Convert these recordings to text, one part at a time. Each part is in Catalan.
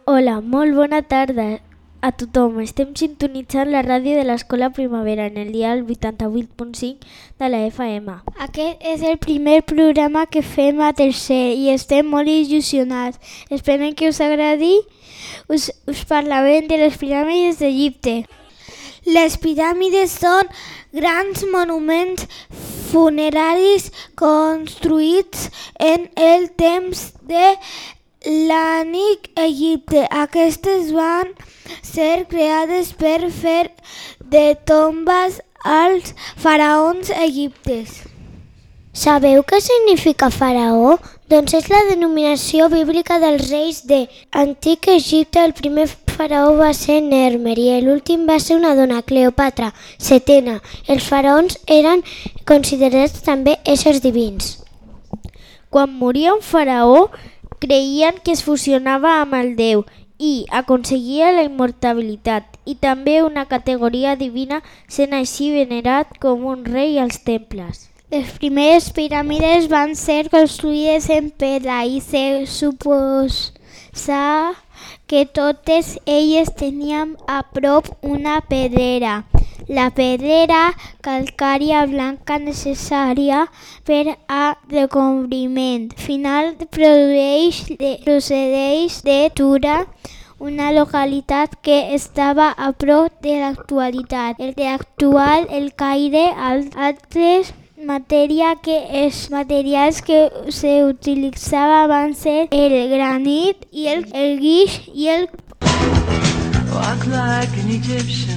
Hola, molt bona tarda a tothom. Estem sintonitzant la ràdio de l'Escola Primavera en el dial 88.5 de la FM. Aquest és el primer programa que fem a tercer i estem molt il·lusionats. Esperem que us agradi. Us parlarem de les piràmides d'Egipte. Les piràmides són grans monuments funeraris construïts en el temps de l'antic Egipte. Aquestes van ser creades per fer de tombes als faraons egipcis. Sabeu què significa faraó? Doncs és la denominació bíblica dels reis de l'antic Egipte. El primer faraó va ser Nermer i l'últim va ser una dona, Cleopatra, setena. Els faraons eren considerats també éssers divins. Quan moria un faraó, creien que es fusionava amb el déu i aconseguia la immortalitat i també una categoria divina, sent així venerat com un rei als temples. Les primeres piràmides van ser construïdes en pedra i se suposa que totes elles tenien a prop una pedrera. La pedrera calcària blanca necessària per a recobriment final procedeix de Tura, una localitat que estava a prop de l'actualitat. El que actual el Caire, altres els materials que s'utilitzaven van ser el granit i el guix i el Walk like an Egyptian.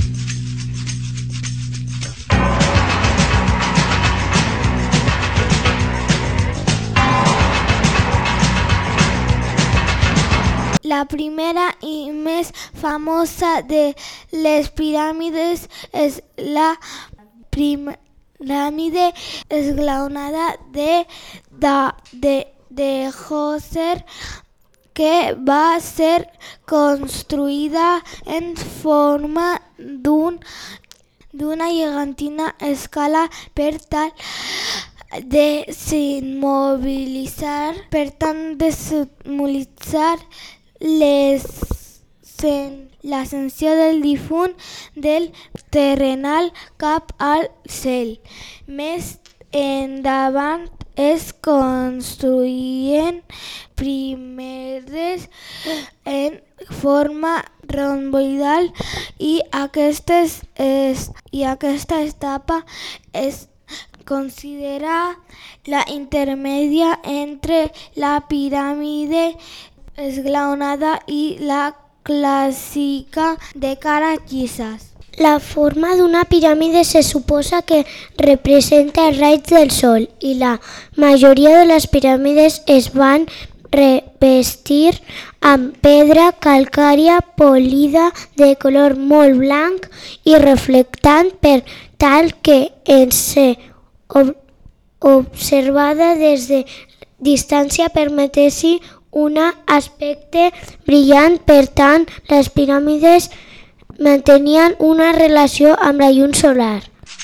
La primera i més famosa de les piràmides és la piràmide esglaonada de Djoser, que va ser construïda en forma d'una gegantina escala per tal de simbolitzar l'ascensió del difunt del terrenal cap al cel. Més endavant es construïen piràmides en forma romboidal i aquesta etapa es considera la intermèdia entre la piràmide esglaonada i la clàssica de cara llisses. La forma d'una piràmide se suposa que representa els raigs del sol i la majoria de les piràmides es van revestir amb pedra calcària polida de color molt blanc i reflectant per tal que en ser observada des de distància permetessi un aspecte brillant. Per tant, les piràmides mantenien una relació amb la llum solar.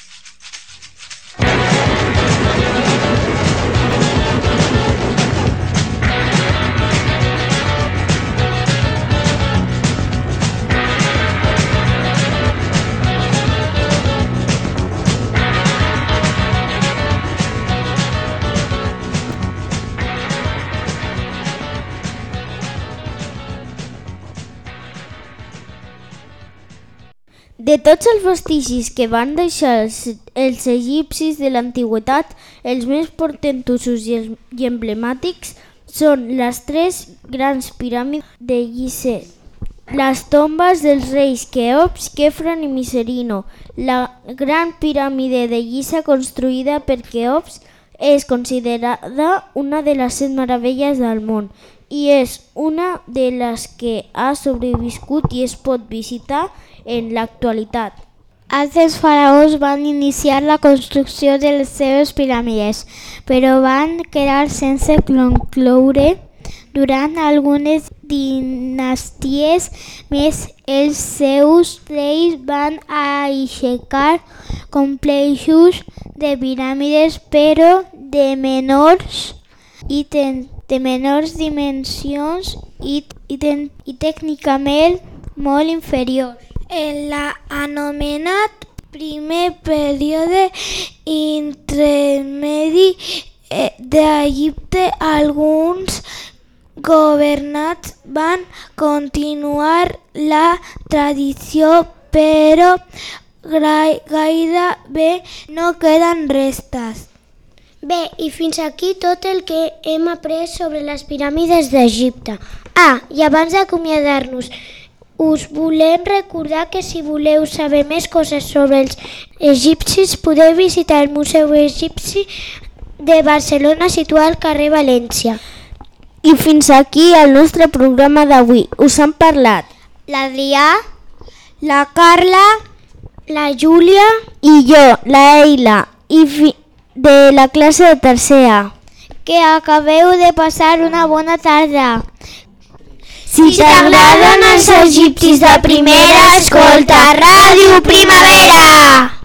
De tots els vestigis que van deixar els egipcis de l'antiguitat, els més portentosos i emblemàtics són les tres grans piràmides de Gizeh, les tombes dels reis Queops, Quefren i Miserino. La gran piràmide de Giza construïda per Queops és considerada una de les 7 meravelles del món i és una de les que ha sobreviscut i es pot visitar en l'actualitat. Altres faraons van iniciar la construcció de les seves piràmides, però van quedar sense concloure. Durant algunes dinasties més, els seus reis van aixecar complexos de piràmides, però de menors i de menors dimensions i tècnicament molt inferiors. En l'anomenat primer període intermedi d'Egipte, alguns governants van continuar la tradició, però gairebé no queden restes. Bé, i fins aquí tot el que hem après sobre les piràmides d'Egipte. I abans d'acomiadar-nos, us volem recordar que si voleu saber més coses sobre els egipcis, podeu visitar el Museu Egipci de Barcelona, situat al carrer València. I fins aquí el nostre programa d'avui. Us han parlat L'Adrià, la Carla, la Júlia i jo, la Eila, de la classe de tercera. que acabeu de passar una bona tarda. Si t'agraden els egipcis de primera, escolta Ràdio Primavera!